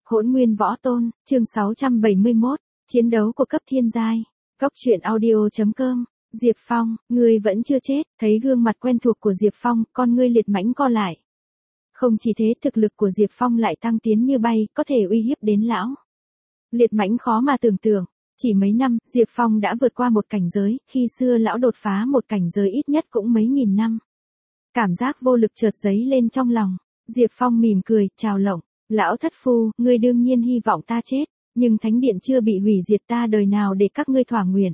Hỗn Nguyên Võ Tôn, chương 671, chiến đấu của cấp thiên giai. Góc truyện audio.com. Diệp Phong, ngươi vẫn chưa chết. Thấy gương mặt quen thuộc của Diệp Phong, con ngươi liệt mãnh co lại. Không chỉ thế, thực lực của Diệp Phong lại tăng tiến như bay, có thể uy hiếp đến lão. Liệt mãnh khó mà tưởng tượng, chỉ mấy năm, Diệp Phong đã vượt qua một cảnh giới, khi xưa lão đột phá một cảnh giới ít nhất cũng mấy nghìn năm. Cảm giác vô lực chợt dấy lên trong lòng. Diệp Phong mỉm cười, chào lộng. Lão thất phu, ngươi đương nhiên hy vọng ta chết, nhưng thánh điện chưa bị hủy diệt, ta đời nào để các ngươi thỏa nguyện.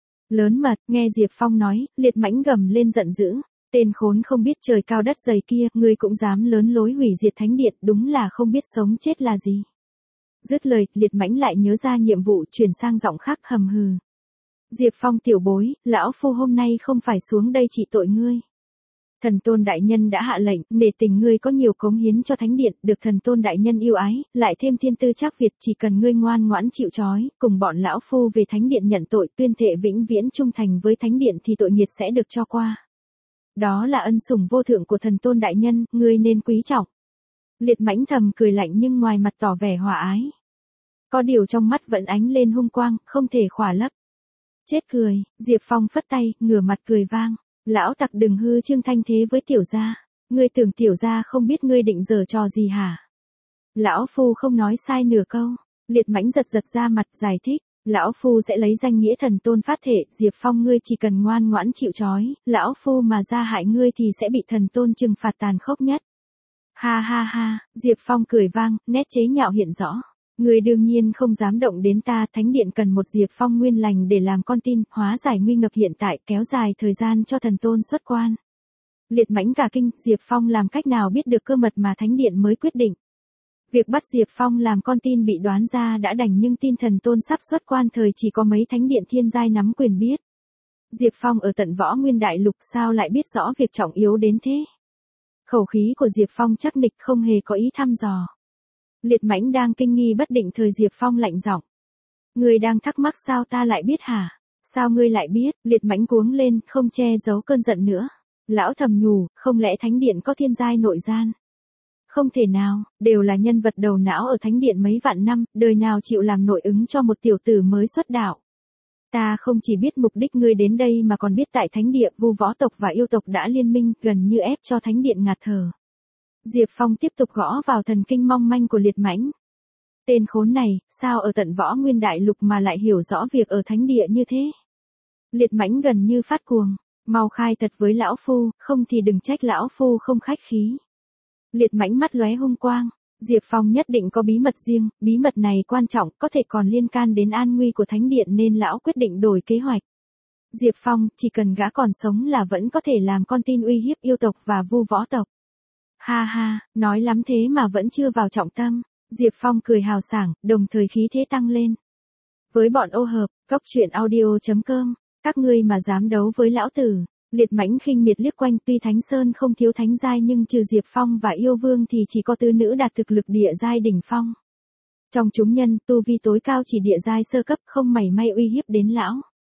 Lớn mật, nghe Diệp Phong nói, liệt mãnh gầm lên giận dữ. Tên khốn không biết trời cao đất dày kia, ngươi cũng dám lớn lối hủy diệt thánh điện, đúng là không biết sống chết là gì. Dứt lời, liệt mãnh lại nhớ ra nhiệm vụ, chuyển sang giọng khác hầm hừ. Diệp Phong tiểu bối, lão phu hôm nay không phải xuống đây trị tội ngươi. Thần Tôn Đại Nhân đã hạ lệnh, nể tình ngươi có nhiều cống hiến cho Thánh Điện, được Thần Tôn Đại Nhân yêu ái, lại thêm thiên tư trác Việt, chỉ cần ngươi ngoan ngoãn chịu trói, cùng bọn lão phu về Thánh Điện nhận tội, tuyên thệ vĩnh viễn trung thành với Thánh Điện thì tội nghiệt sẽ được cho qua. Đó là ân sủng vô thượng của Thần Tôn Đại Nhân, ngươi nên quý trọng. Liệt mãnh thầm cười lạnh nhưng ngoài mặt tỏ vẻ hòa ái. Có điều trong mắt vẫn ánh lên hung quang, không thể khỏa lấp. Chết cười, Diệp Phong phất tay, ngửa mặt cười vang. Lão tặc đừng hư trương thanh thế với tiểu gia, ngươi tưởng tiểu gia không biết ngươi định giở trò gì hả? Lão phu không nói sai nửa câu. Liệt mãnh giật ra mặt, giải thích, lão phu sẽ lấy danh nghĩa thần tôn phát thể, Diệp Phong ngươi chỉ cần ngoan ngoãn chịu trói, lão phu mà ra hại ngươi thì sẽ bị thần tôn trừng phạt tàn khốc nhất. Ha ha ha, Diệp Phong cười vang, nét chế nhạo hiện rõ. Ngươi đương nhiên không dám động đến ta, Thánh Điện cần một Diệp Phong nguyên lành để làm con tin, hóa giải nguy ngập hiện tại, kéo dài thời gian cho thần tôn xuất quan. Liệt mãnh cả kinh, Diệp Phong làm cách nào biết được cơ mật mà Thánh Điện mới quyết định. Việc bắt Diệp Phong làm con tin bị đoán ra đã đành, nhưng tin thần tôn sắp xuất quan thời chỉ có mấy Thánh Điện thiên giai nắm quyền biết. Diệp Phong ở tận Võ Nguyên Đại Lục sao lại biết rõ việc trọng yếu đến thế. Khẩu khí của Diệp Phong chắc nịch, không hề có ý thăm dò. Liệt mãnh đang kinh nghi bất định thời Diệp Phong lạnh giọng. Ngươi đang thắc mắc sao ta lại biết hả? Sao ngươi lại biết? Liệt mãnh cuống lên, không che giấu cơn giận nữa. Lão thầm nhủ, không lẽ Thánh Điện có thiên giai nội gian? Không thể nào, đều là nhân vật đầu não ở Thánh Điện mấy vạn năm, đời nào chịu làm nội ứng cho một tiểu tử mới xuất đạo. Ta không chỉ biết mục đích ngươi đến đây mà còn biết tại Thánh Điện, Vu võ tộc và yêu tộc đã liên minh, gần như ép cho Thánh Điện ngạt thở. Diệp Phong tiếp tục gõ vào thần kinh mong manh của liệt mãnh. Tên khốn này, sao ở tận Võ Nguyên Đại Lục mà lại hiểu rõ việc ở Thánh Địa như thế? Liệt mãnh gần như phát cuồng, mau khai thật với lão phu, không thì đừng trách lão phu không khách khí. Liệt mãnh mắt lóe hung quang, Diệp Phong nhất định có bí mật riêng, bí mật này quan trọng, có thể còn liên can đến an nguy của Thánh Điện nên lão quyết định đổi kế hoạch. Diệp Phong, chỉ cần gã còn sống là vẫn có thể làm con tin uy hiếp yêu tộc và Vu võ tộc. Ha ha, nói lắm thế mà vẫn chưa vào trọng tâm. Diệp Phong cười hào sảng, đồng thời khí thế tăng lên. Với bọn ô hợp, góc truyện audio.com, các ngươi mà dám đấu với lão tử. Liệt mãnh khinh miệt liếc quanh, tuy Thánh Sơn không thiếu thánh giai nhưng trừ Diệp Phong và yêu vương thì chỉ có tứ nữ đạt thực lực địa giai đỉnh phong. Trong chúng nhân, tu vi tối cao chỉ địa giai sơ cấp, không mảy may uy hiếp đến lão.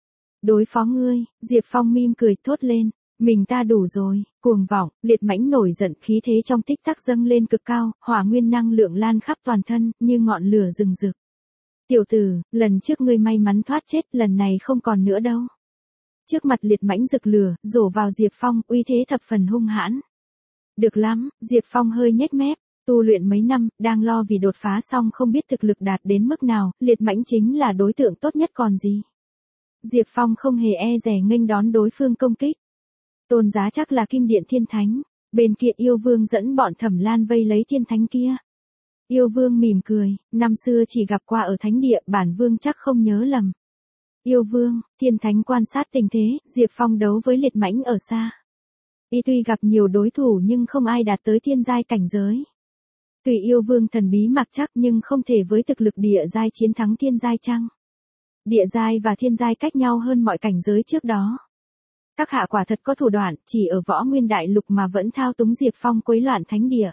Đối phó ngươi, Diệp Phong mỉm cười thốt lên. Mình ta đủ rồi, cuồng vọng, liệt mãnh nổi giận, khí thế trong tích tắc dâng lên cực cao, hỏa nguyên năng lượng lan khắp toàn thân, như ngọn lửa rừng rực. Tiểu tử, lần trước ngươi may mắn thoát chết, lần này không còn nữa đâu. Trước mặt liệt mãnh rực lửa, rổ vào Diệp Phong, uy thế thập phần hung hãn. Được lắm, Diệp Phong hơi nhếch mép, tu luyện mấy năm, đang lo vì đột phá xong không biết thực lực đạt đến mức nào, liệt mãnh chính là đối tượng tốt nhất còn gì. Diệp Phong không hề e dè nghênh đón đối phương công kích. Tôn giá chắc là Kim Điện Thiên Thánh, bên kia yêu vương dẫn bọn Thẩm Lan vây lấy thiên thánh kia. Yêu vương mỉm cười, năm xưa chỉ gặp qua ở Thánh Địa, bản vương chắc không nhớ lầm. Yêu vương, thiên thánh quan sát tình thế, Diệp Phong đấu với liệt mãnh ở xa. Y tuy gặp nhiều đối thủ nhưng không ai đạt tới thiên giai cảnh giới. Tuy yêu vương thần bí mặc chắc nhưng không thể với thực lực địa giai chiến thắng thiên giai chăng? Địa giai và thiên giai cách nhau hơn mọi cảnh giới trước đó. Các hạ quả thật có thủ đoạn, chỉ ở Võ Nguyên Đại Lục mà vẫn thao túng Diệp Phong quấy loạn Thánh Địa.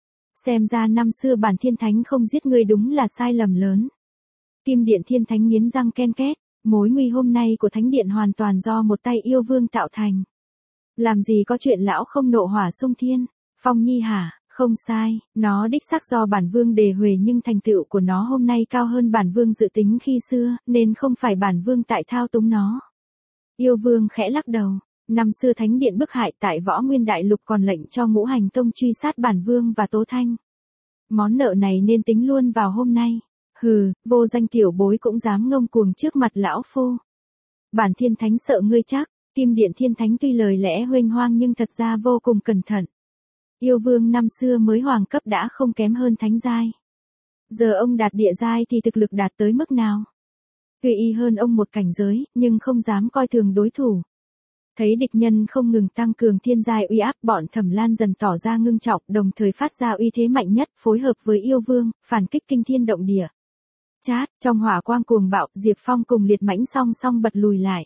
Xem ra năm xưa bản thiên thánh không giết ngươi đúng là sai lầm lớn. Kim Điện Thiên Thánh nghiến răng ken két, mối nguy hôm nay của Thánh Điện hoàn toàn do một tay yêu vương tạo thành. Làm gì có chuyện lão không nộ hỏa xung thiên, Phong Nhi hả, Không sai, nó đích xác do bản vương đề huề nhưng thành tựu của nó hôm nay cao hơn bản vương dự tính khi xưa, nên không phải bản vương tại thao túng nó. Yêu vương khẽ lắc đầu. Năm xưa thánh điện bức hại tại Võ Nguyên Đại Lục còn lệnh cho Ngũ Hành Tông truy sát bản vương và Tố Thanh. Món nợ này nên tính luôn vào hôm nay. Hừ, vô danh tiểu bối cũng dám ngông cuồng trước mặt lão phu. Bản thiên thánh sợ ngươi chắc. Kim điện thiên thánh tuy lời lẽ huênh hoang nhưng thật ra vô cùng cẩn thận. Yêu vương năm xưa mới hoàng cấp đã không kém hơn thánh giai. Giờ ông đạt địa giai thì thực lực đạt tới mức nào? Tuy y hơn ông một cảnh giới, nhưng không dám coi thường đối thủ. Thấy địch nhân không ngừng tăng cường thiên giai uy áp, bọn Thẩm Lan dần tỏ ra ngưng trọng, đồng thời phát ra uy thế mạnh nhất, phối hợp với yêu vương, phản kích kinh thiên động địa. Chát, trong hỏa quang cuồng bạo, Diệp Phong cùng Liệt Mãnh song song bật lùi lại.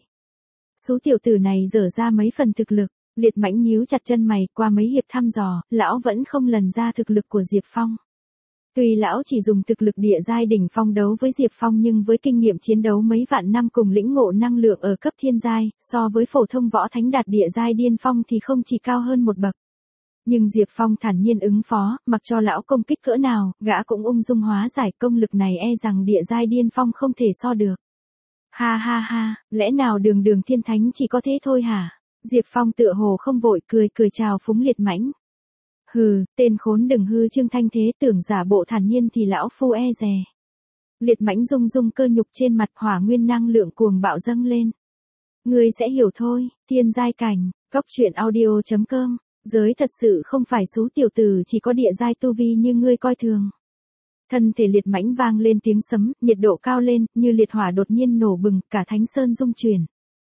Số tiểu tử này dở ra mấy phần thực lực, Liệt Mãnh nhíu chặt chân mày, qua mấy hiệp thăm dò, lão vẫn không lần ra thực lực của Diệp Phong. Tuy lão chỉ dùng thực lực địa giai đỉnh phong đấu với Diệp Phong nhưng với kinh nghiệm chiến đấu mấy vạn năm cùng lĩnh ngộ năng lượng ở cấp thiên giai, so với phổ thông võ thánh đạt địa giai điên phong thì không chỉ cao hơn một bậc. Nhưng Diệp Phong thản nhiên ứng phó, mặc cho lão công kích cỡ nào, gã cũng ung dung hóa giải, công lực này e rằng địa giai điên phong không thể so được. Ha ha ha, lẽ nào đường đường thiên thánh chỉ có thế thôi hả? Diệp Phong tựa hồ không vội, cười chào phúng Liệt Mãnh. Hừ, tên khốn đừng hư trương thanh thế, tưởng giả bộ thản nhiên thì lão phu e dè. Liệt Mãnh rung rung cơ nhục trên mặt, hỏa nguyên năng lượng cuồng bạo dâng lên. Ngươi sẽ hiểu thôi, thiên giai cảnh, cóc truyện audio.com, giới thật sự không phải số tiểu tử chỉ có địa giai tu vi như ngươi coi thường. Thân thể Liệt Mãnh vang lên tiếng sấm, nhiệt độ cao lên, như liệt hỏa đột nhiên nổ bừng, cả thánh sơn rung chuyển.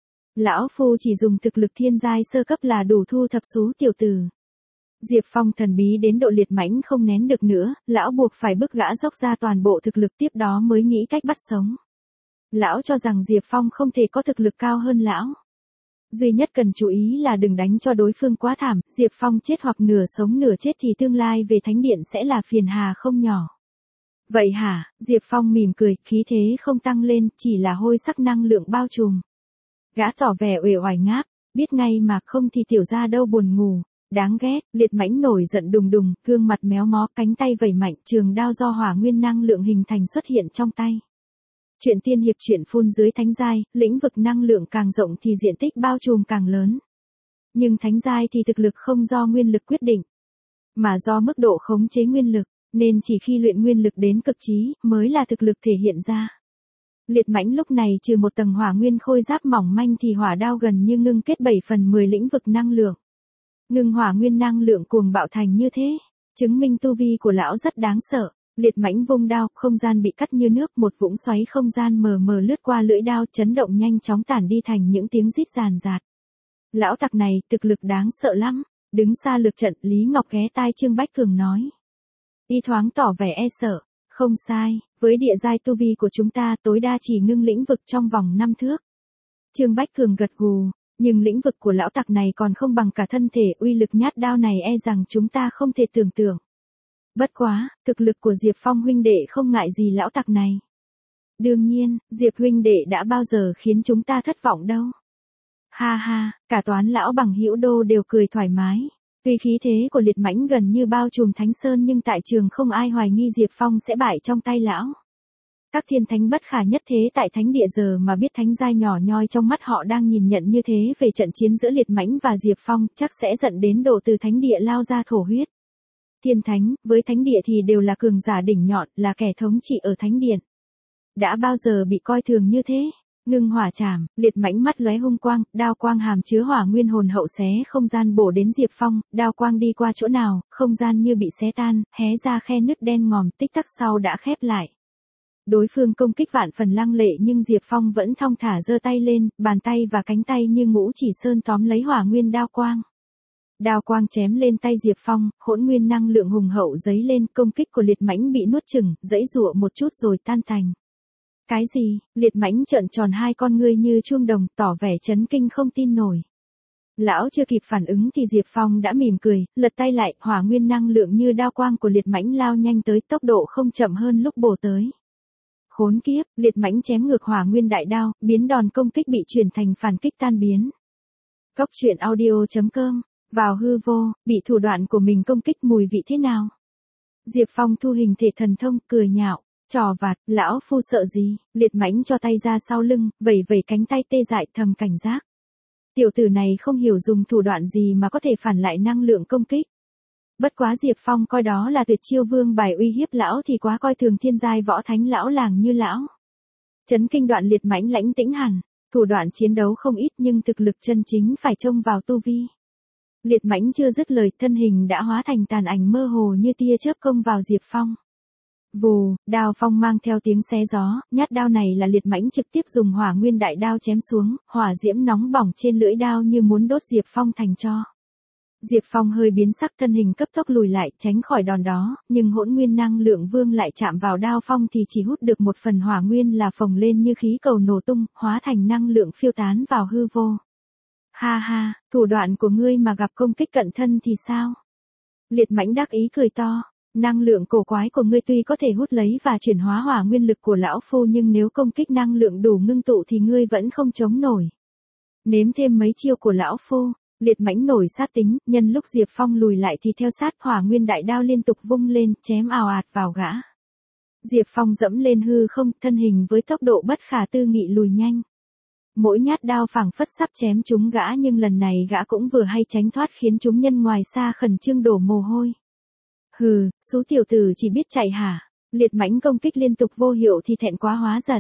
Lão phu chỉ dùng thực lực thiên giai sơ cấp là đủ thu thập số tiểu tử. Diệp Phong thần bí đến độ Liệt Mãnh không nén được nữa, lão buộc phải bức gã dốc ra toàn bộ thực lực, tiếp đó mới nghĩ cách bắt sống. Lão cho rằng Diệp Phong không thể có thực lực cao hơn lão. Duy nhất cần chú ý là đừng đánh cho đối phương quá thảm, Diệp Phong chết hoặc nửa sống nửa chết thì tương lai về thánh điện sẽ là phiền hà không nhỏ. Vậy hả? Diệp Phong mỉm cười, khí thế không tăng lên, chỉ là hôi sắc năng lượng bao trùm. Gã tỏ vẻ uể oải ngáp, biết ngay mà không thì tiểu gia đâu buồn ngủ. Đáng ghét, Liệt Mãnh nổi giận đùng đùng, gương mặt méo mó, cánh tay vẩy mạnh, trường đao do hỏa nguyên năng lượng hình thành xuất hiện trong tay. Chuyện tiên hiệp chuyện phun dưới thánh giai, lĩnh vực năng lượng càng rộng thì diện tích bao trùm càng lớn. Nhưng thánh giai thì thực lực không do nguyên lực quyết định, mà do mức độ khống chế nguyên lực, nên chỉ khi luyện nguyên lực đến cực trí mới là thực lực thể hiện ra. Liệt Mãnh lúc này trừ một tầng hỏa nguyên khôi giáp mỏng manh thì hỏa đao gần như ngưng kết 7/10 lĩnh vực năng lượng. Ngưng hỏa nguyên năng lượng cuồng bạo thành như thế, chứng minh tu vi của lão rất đáng sợ. Liệt Mãnh vung đao, không gian bị cắt như nước, một vũng xoáy không gian mờ mờ lướt qua lưỡi đao, chấn động nhanh chóng tản đi thành những tiếng rít ràn rạt. Lão tặc này, thực lực đáng sợ lắm. Đứng xa lược trận, Lý Ngọc ghé tai Trương Bách Cường nói. Y thoáng tỏ vẻ e sợ. Không sai, với địa giai tu vi của chúng ta tối đa chỉ ngưng lĩnh vực trong vòng 5 thước. Trương Bách Cường gật gù. Nhưng lĩnh vực của lão tặc này còn không bằng cả thân thể, uy lực nhát đao này e rằng chúng ta không thể tưởng tượng. Bất quá, thực lực của Diệp Phong huynh đệ không ngại gì lão tặc này. Đương nhiên, Diệp huynh đệ đã bao giờ khiến chúng ta thất vọng đâu. Ha ha, cả toán lão bằng hữu đô đều cười thoải mái. Tuy khí thế của Liệt Mãnh gần như bao trùm Thánh Sơn nhưng tại trường không ai hoài nghi Diệp Phong sẽ bại trong tay lão. Các thiên thánh bất khả nhất thế tại thánh địa giờ mà biết thánh giai nhỏ nhoi trong mắt họ đang nhìn nhận như thế về trận chiến giữa Liệt Mãnh và Diệp Phong, chắc sẽ giận đến độ từ thánh địa lao ra thổ huyết. Thiên thánh, với thánh địa thì đều là cường giả đỉnh nhọn, là kẻ thống trị ở thánh điện. Đã bao giờ bị coi thường như thế? Ngưng hỏa trảm, Liệt Mãnh mắt lóe hung quang, đao quang hàm chứa hỏa nguyên hồn hậu xé không gian bổ đến Diệp Phong, đao quang đi qua chỗ nào, không gian như bị xé tan, hé ra khe nứt đen ngòm, tích tắc sau đã khép lại. Đối phương công kích vạn phần lăng lệ nhưng Diệp Phong vẫn thong thả giơ tay lên, bàn tay và cánh tay như ngũ chỉ sơn tóm lấy hỏa nguyên đao quang. Đao quang chém lên tay Diệp Phong, hỗn nguyên năng lượng hùng hậu dấy lên, công kích của Liệt Mãnh bị nuốt chửng, giãy giụa một chút rồi tan thành. Cái gì? Liệt Mãnh trợn tròn hai con ngươi như chuông đồng, tỏ vẻ chấn kinh không tin nổi. Lão chưa kịp phản ứng thì Diệp Phong đã mỉm cười, lật tay lại, hỏa nguyên năng lượng như đao quang của Liệt Mãnh lao nhanh tới, tốc độ không chậm hơn lúc bổ tới. Khốn kiếp, Liệt Mãnh chém ngược hỏa nguyên đại đao, biến đòn công kích bị chuyển thành phản kích tan biến. Cóc truyện audio.com Vào hư vô, bị thủ đoạn của mình công kích mùi vị thế nào? Diệp Phong thu hình thể thần thông, cười nhạo, trò vặt, lão phu sợ gì, liệt mãnh cho tay ra sau lưng, vẩy vẩy cánh tay tê dại thầm cảnh giác. Tiểu tử này không hiểu dùng thủ đoạn gì mà có thể phản lại năng lượng công kích. Bất quá Diệp Phong coi đó là tuyệt chiêu vương bài uy hiếp lão thì quá coi thường thiên giai võ thánh lão làng như lão. Chấn kinh đoạn liệt mãnh lãnh tĩnh hẳn, thủ đoạn chiến đấu không ít nhưng thực lực chân chính phải trông vào tu vi. Liệt mãnh chưa dứt lời, thân hình đã hóa thành tàn ảnh mơ hồ như tia chớp công vào Diệp Phong. Vù, đao phong mang theo tiếng xé gió, nhát đao này là liệt mãnh trực tiếp dùng hỏa nguyên đại đao chém xuống, hỏa diễm nóng bỏng trên lưỡi đao như muốn đốt Diệp Phong thành tro. Diệp Phong hơi biến sắc, thân hình cấp tốc lùi lại tránh khỏi đòn đó, nhưng hỗn nguyên năng lượng vương lại chạm vào đao phong thì chỉ hút được một phần hỏa nguyên là phồng lên như khí cầu nổ tung, hóa thành năng lượng phiêu tán vào hư vô. Ha ha, thủ đoạn của ngươi mà gặp công kích cận thân thì sao? Liệt mãnh đắc ý cười to, năng lượng cổ quái của ngươi tuy có thể hút lấy và chuyển hóa hỏa nguyên lực của lão phu nhưng nếu công kích năng lượng đủ ngưng tụ thì ngươi vẫn không chống nổi. Nếm thêm mấy chiêu của lão phu. Liệt mãnh nổi sát tính, nhân lúc Diệp Phong lùi lại thì theo sát, hỏa nguyên đại đao liên tục vung lên, chém ào ạt vào gã. Diệp Phong dẫm lên hư không, thân hình với tốc độ bất khả tư nghị lùi nhanh. Mỗi nhát đao phảng phất sắp chém trúng gã nhưng lần này gã cũng vừa hay tránh thoát khiến chúng nhân ngoài xa khẩn trương đổ mồ hôi. Hừ, số tiểu tử chỉ biết chạy hả? Liệt mãnh công kích liên tục vô hiệu thì thẹn quá hóa giận.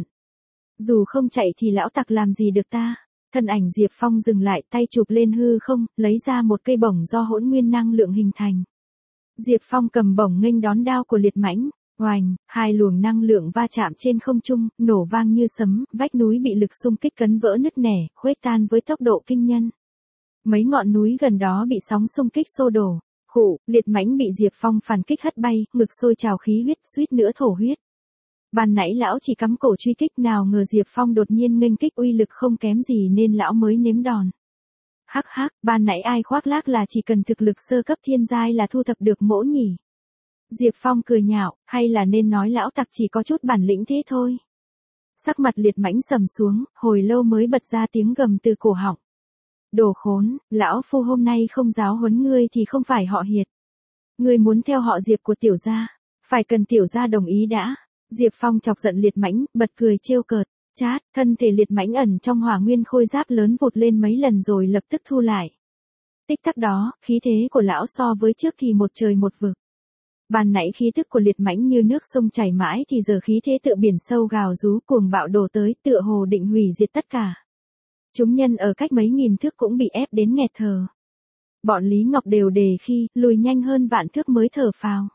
Dù không chạy thì lão tặc làm gì được ta? Thân ảnh Diệp Phong dừng lại, tay chụp lên hư không, lấy ra một cây bổng do hỗn nguyên năng lượng hình thành. Diệp Phong cầm bổng nghênh đón đao của liệt mãnh, oành, hai luồng năng lượng va chạm trên không trung, nổ vang như sấm, vách núi bị lực xung kích cấn vỡ nứt nẻ, khuếch tan với tốc độ kinh nhân. Mấy ngọn núi gần đó bị sóng xung kích xô đổ, khụ, liệt mãnh bị Diệp Phong phản kích hất bay, ngực sôi trào khí huyết, suýt nữa thổ huyết. Ban nãy lão chỉ cắm cổ truy kích, nào ngờ Diệp Phong đột nhiên nghênh kích uy lực không kém gì nên lão mới nếm đòn. Hắc hắc, ban nãy ai khoác lác là chỉ cần thực lực sơ cấp thiên giai là thu thập được mỗ nhỉ? Diệp Phong cười nhạo, hay là nên nói lão tặc chỉ có chút bản lĩnh thế thôi. Sắc mặt liệt mãnh sầm xuống, hồi lâu mới bật ra tiếng gầm từ cổ họng. Đồ khốn, lão phu hôm nay không giáo huấn ngươi thì không phải họ Hiệt. Ngươi muốn theo họ Diệp của tiểu gia, phải cần tiểu gia đồng ý đã. Diệp Phong chọc giận liệt mãnh, bật cười trêu cợt, chát, thân thể liệt mãnh ẩn trong hỏa nguyên khôi giáp lớn vụt lên mấy lần rồi lập tức thu lại. Tích tắc đó, khí thế của lão so với trước thì một trời một vực. Ban nãy khí tức của liệt mãnh như nước sông chảy mãi thì giờ khí thế tựa biển sâu gào rú cuồng bạo đổ tới, tựa hồ định hủy diệt tất cả. Chúng nhân ở cách mấy nghìn thước cũng bị ép đến nghẹt thở. Bọn Lý Ngọc đều đề khi, lùi nhanh hơn vạn thước mới thở phào.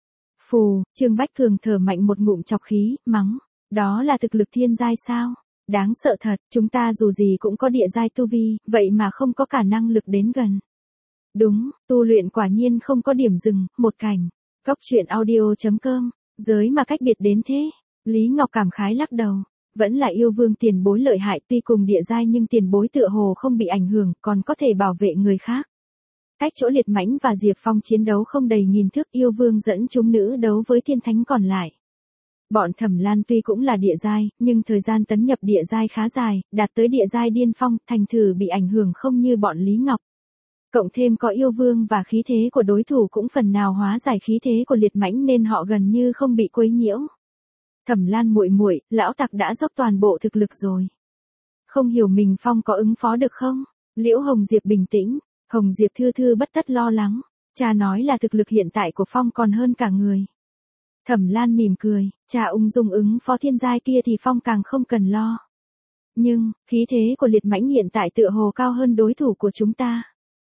Phù, Trương Bách Cường thở mạnh một ngụm chọc khí, mắng, đó là thực lực thiên giai sao? Đáng sợ thật, chúng ta dù gì cũng có địa giai tu vi, vậy mà không có cả năng lực đến gần. Đúng, tu luyện quả nhiên không có điểm dừng, một cảnh. Góc truyện audio.com, giới mà cách biệt đến thế. Lý Ngọc cảm khái lắc đầu, vẫn là yêu vương tiền bối lợi hại, tuy cùng địa giai nhưng tiền bối tựa hồ không bị ảnh hưởng, còn có thể bảo vệ người khác. Cách chỗ liệt mãnh và Diệp Phong chiến đấu không đầy nghìn thước, yêu vương dẫn chúng nữ đấu với thiên thánh còn lại. Bọn Thẩm Lan tuy cũng là địa giai, nhưng thời gian tấn nhập địa giai khá dài, đạt tới địa giai điên phong, thành thử bị ảnh hưởng không như bọn Lý Ngọc. Cộng thêm có yêu vương và khí thế của đối thủ cũng phần nào hóa giải khí thế của liệt mãnh nên họ gần như không bị quấy nhiễu. Thẩm Lan muội muội, lão tặc đã dốc toàn bộ thực lực rồi. Không hiểu mình Phong có ứng phó được không? Liễu Hồng Diệp bình tĩnh. Hồng Diệp thư thư bất tất lo lắng, cha nói là thực lực hiện tại của Phong còn hơn cả người. Thẩm Lan mỉm cười, cha ung dung ứng phó thiên giai kia thì Phong càng không cần lo. Nhưng, khí thế của liệt mãnh hiện tại tựa hồ cao hơn đối thủ của chúng ta.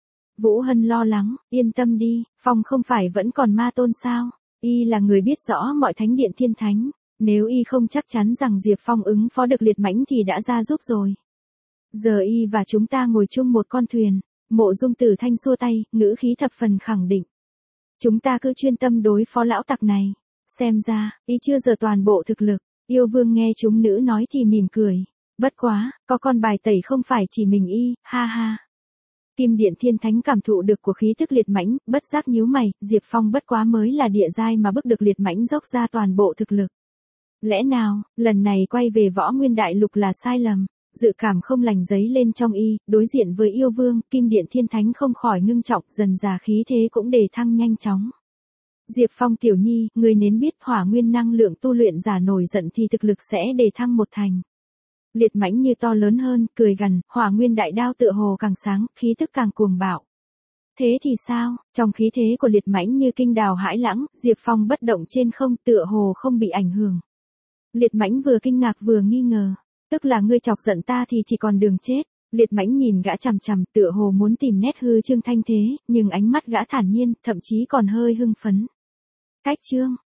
Vũ Hân lo lắng, yên tâm đi, Phong không phải vẫn còn ma tôn sao? Y là người biết rõ mọi thánh điện thiên thánh, nếu Y không chắc chắn rằng Diệp Phong ứng phó được liệt mãnh thì đã ra giúp rồi. Giờ Y và chúng ta ngồi chung một con thuyền. Mộ Dung Tử Thanh xua tay, ngữ khí thập phần khẳng định. Chúng ta cứ chuyên tâm đối phó lão tặc này. Xem ra, Y chưa giờ toàn bộ thực lực. Yêu vương nghe chúng nữ nói thì mỉm cười. Bất quá, có con bài tẩy không phải chỉ mình Y, ha ha. Kim Điện Thiên Thánh cảm thụ được của khí tức liệt mãnh, bất giác nhíu mày, Diệp Phong bất quá mới là địa giai mà bức được liệt mãnh dốc ra toàn bộ thực lực. Lẽ nào, lần này quay về Võ Nguyên Đại Lục là sai lầm? dự cảm không lành dấy lên trong y, đối diện với yêu vương, kim điện thiên thánh không khỏi ngưng trọng, dần dà khí thế cũng đề thăng nhanh chóng. Diệp Phong tiểu nhi, người nên biết hỏa nguyên năng lượng tu luyện giả nổi giận thì thực lực sẽ đề thăng một thành. Liệt mãnh như to lớn hơn, cười gằn, hỏa nguyên đại đao tựa hồ càng sáng, khí tức càng cuồng bạo. Thế thì sao, trong khí thế của liệt mãnh như kinh đào hãi lãng, Diệp Phong bất động trên không tựa hồ không bị ảnh hưởng. Liệt mãnh vừa kinh ngạc vừa nghi ngờ, tức là ngươi chọc giận ta thì chỉ còn đường chết. Liệt mãnh nhìn gã chằm chằm tựa hồ muốn tìm nét hư trương thanh thế, nhưng ánh mắt gã thản nhiên, thậm chí còn hơi hưng phấn. Cách chương,